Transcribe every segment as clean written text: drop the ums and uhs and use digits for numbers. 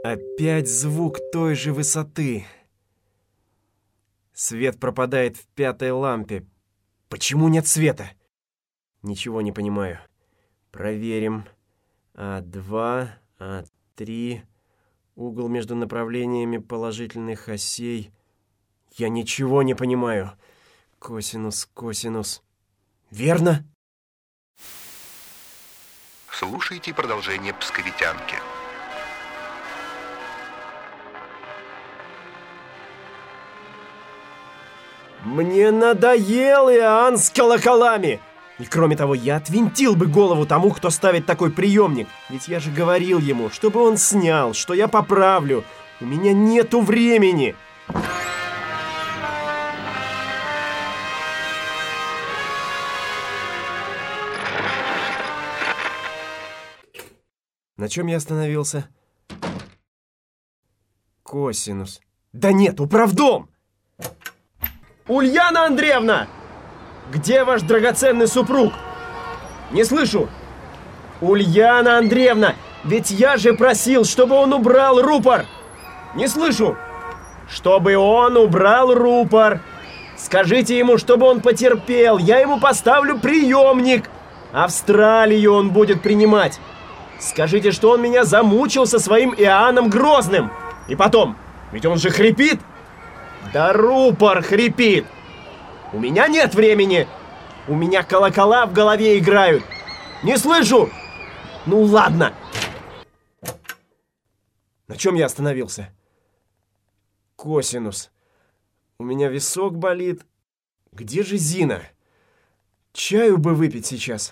Опять звук той же высоты. Свет пропадает в 5-й лампе. Почему нет света? Ничего не понимаю. Проверим. А2, А3. Угол между направлениями положительных осей. Я ничего не понимаю. Косинус, косинус. Верно? Слушайте продолжение «Псковитянки». Мне надоел Иоанн с колоколами! И кроме того, я отвинтил бы голову тому, кто ставит такой приемник. Ведь я же говорил ему, чтобы он снял, что я поправлю. У меня нету времени. На чем я остановился? Косинус. Да нет, управдом! Ульяна Андреевна! Где ваш драгоценный супруг? Не слышу! Ульяна Андреевна! Ведь я же просил, чтобы он убрал рупор! Не слышу! Чтобы он убрал рупор! Скажите ему, чтобы он потерпел! Я ему поставлю приемник! Австралию он будет принимать! Скажите, что он меня замучил со своим Иоанном Грозным! И потом, ведь он же хрипит! Да рупор хрипит! У меня нет времени! У меня колокола в голове играют! Не слышу! Ну ладно! На чем я остановился? Косинус. У меня висок болит. Где же Зина? Чаю бы выпить сейчас.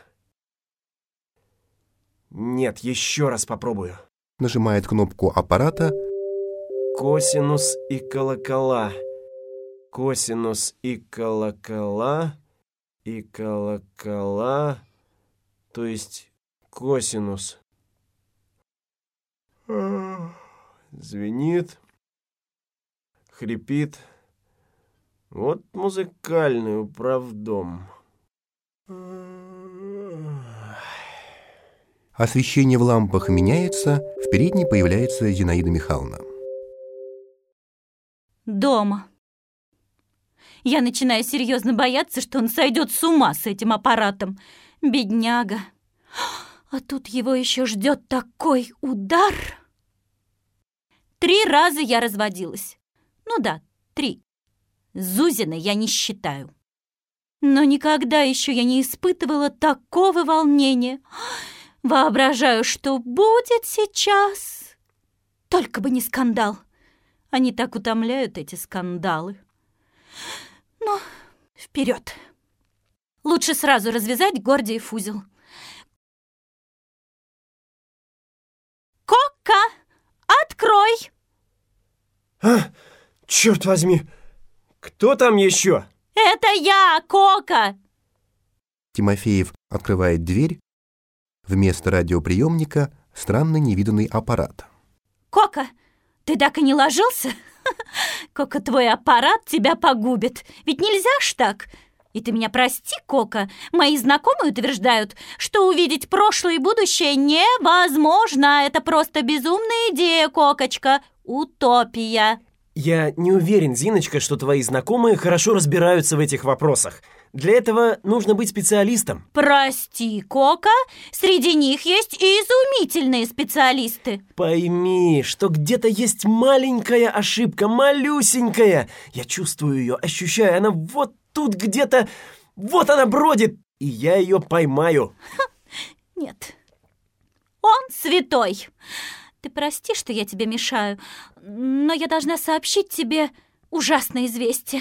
Нет, еще раз попробую. Нажимает кнопку аппарата. Косинус и колокола. Косинус и колокола. И колокола. То есть косинус. Звенит. Хрипит. Вот музыкальный управдом. Освещение в лампах меняется. В передней появляется Зинаида Михайловна. Дома. Я начинаю серьезно бояться, что он сойдет с ума с этим аппаратом. Бедняга. А тут его еще ждет такой удар. 3 раза я разводилась. Ну да, 3. Зузиной я не считаю. Но никогда еще я не испытывала такого волнения. Воображаю, что будет сейчас. Только бы не скандал. Они так утомляют, эти скандалы. Ну, вперед. Лучше сразу развязать Гордиев узел. Кока, открой! Черт возьми! Кто там еще? Это я, Кока! Тимофеев открывает дверь. Вместо радиоприемника странный невиданный аппарат. Кока, ты так и не ложился? Кока, твой аппарат тебя погубит. Ведь нельзя ж так. И ты меня прости, Кока. Мои знакомые утверждают, что увидеть прошлое и будущее невозможно. Это просто безумная идея, Кокочка. Утопия. Я не уверен, Зиночка, что твои знакомые хорошо разбираются в этих вопросах. Для этого нужно быть специалистом. Прости, Кока, среди них есть и изумительные специалисты. Пойми, что где-то есть маленькая ошибка, малюсенькая. Я чувствую ее, ощущаю, она вот тут где-то, вот она бродит, и я ее поймаю. Нет, он святой. Ты прости, что я тебе мешаю, но я должна сообщить тебе ужасное известие.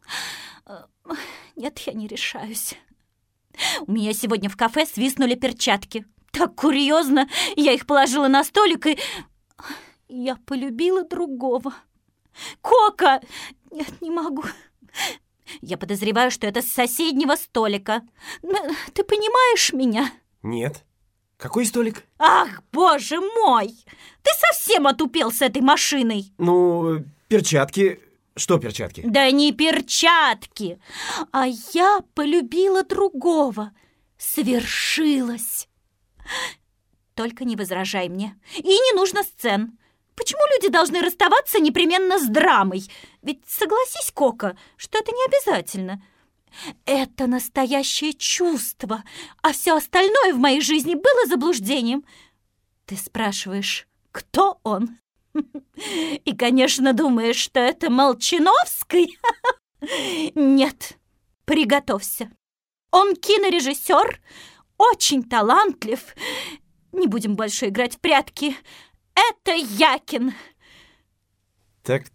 Нет, я не решаюсь. У меня сегодня в кафе свистнули перчатки. Так курьезно. Я их положила на столик, и я полюбила другого. Кока! Нет, не могу. Я подозреваю, что это с соседнего столика. Ты понимаешь меня? Нет. Какой столик? Ах, боже мой! Ты совсем отупел с этой машиной. Ну, перчатки... Что перчатки? Да не перчатки, а я полюбила другого. Свершилось. Только не возражай мне. И не нужно сцен. Почему люди должны расставаться непременно с драмой? Ведь согласись, Кока, что это не обязательно. Это настоящее чувство, а все остальное в моей жизни было заблуждением. Ты спрашиваешь, кто он? И, конечно, думаешь, что это Молчановский? Нет, приготовься. Он кинорежиссер, очень талантлив. Не будем больше играть в прятки. Это Якин. Так.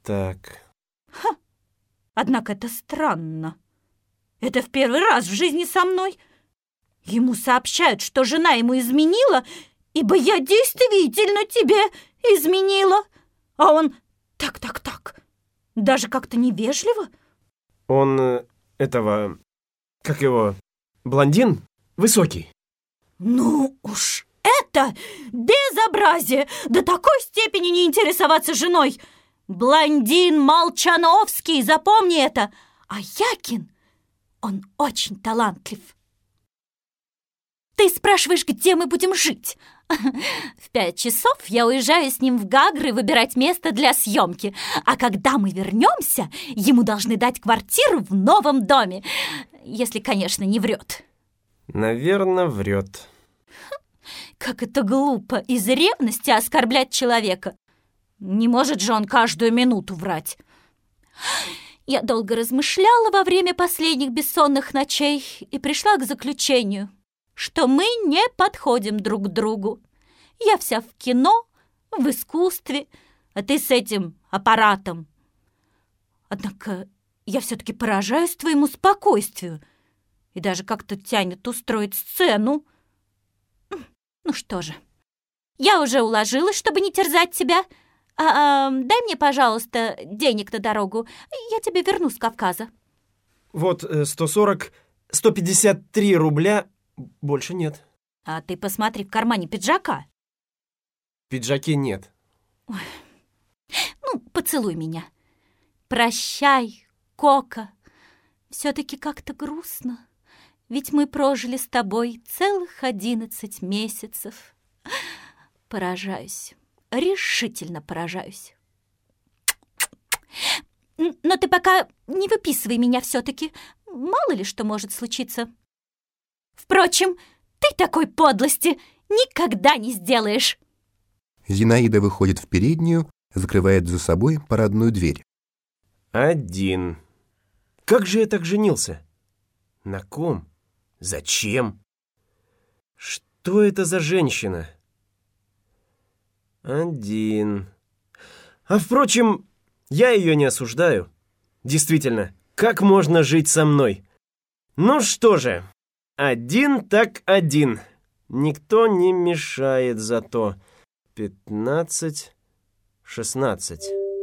Однако это странно. Это в первый раз в жизни со мной. Ему сообщают, что жена ему изменила, ибо я действительно тебе изменила. А он так. Даже как-то невежливо. Он как его, блондин? Высокий. Ну уж это безобразие! До такой степени не интересоваться женой! Блондин Молчановский, запомни это! А Якин, он очень талантлив. Ты спрашиваешь, где мы будем жить? В 5 часов я уезжаю с ним в Гагры выбирать место для съемки. А когда мы вернемся, ему должны дать квартиру в новом доме. Если, конечно, не врет. Наверное, врет. Как это глупо из ревности оскорблять человека. Не может же он каждую минуту врать. Я долго размышляла во время последних бессонных ночей и пришла к заключению, что мы не подходим друг к другу. Я вся в кино, в искусстве, а ты с этим аппаратом. Однако я все-таки поражаюсь твоему спокойствию и даже как-то тянет устроить сцену. Ну что же, я уже уложилась, чтобы не терзать тебя. Дай мне, пожалуйста, денег на дорогу. Я тебе верну с Кавказа. Вот 153 рубля. Больше нет. А ты посмотри в кармане пиджака. В пиджаке нет. Ой. Ну, поцелуй меня. Прощай, Кока. Все-таки как-то грустно. Ведь мы прожили с тобой целых 11 месяцев. Поражаюсь. Решительно поражаюсь. Но ты пока не выписывай меня все-таки. Мало ли что может случиться. Впрочем, ты такой подлости никогда не сделаешь. Зинаида выходит в переднюю, закрывает за собой парадную дверь. 1. Как же я так женился? На ком? Зачем? Что это за женщина? 1. А впрочем, я ее не осуждаю. Действительно, как можно жить со мной? Ну что же, 1 так 1. Никто не мешает зато. 15, 16.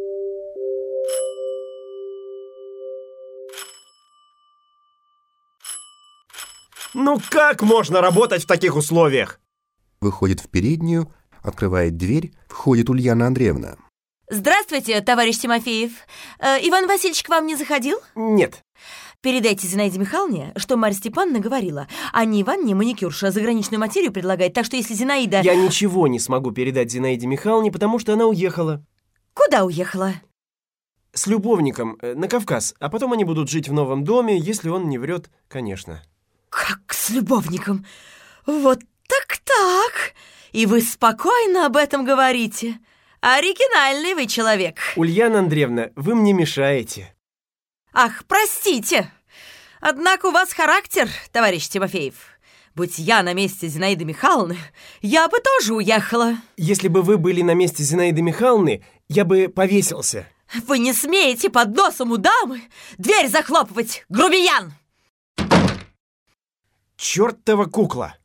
Ну как можно работать в таких условиях? Выходит в переднюю, открывает дверь, входит Ульяна Андреевна. Здравствуйте, товарищ Тимофеев. Иван Васильевич к вам не заходил? Нет. Передайте Зинаиде Михайловне, что Марья Степановна говорила. Анне Ивановне маникюрша заграничную материю предлагает, так что если Зинаида... Я ничего не смогу передать Зинаиде Михайловне, потому что она уехала. Куда уехала? С любовником на Кавказ, а потом они будут жить в новом доме, если он не врет, конечно. Как с любовником? Вот так-так. И вы спокойно об этом говорите. Оригинальный вы человек. Ульяна Андреевна, вы мне мешаете. Ах, простите. Однако у вас характер, товарищ Тимофеев. Будь я на месте Зинаиды Михайловны, я бы тоже уехала. Если бы вы были на месте Зинаиды Михайловны, я бы повесился. Вы не смеете под носом у дамы дверь захлопывать, грубиян! Чёртова кукла!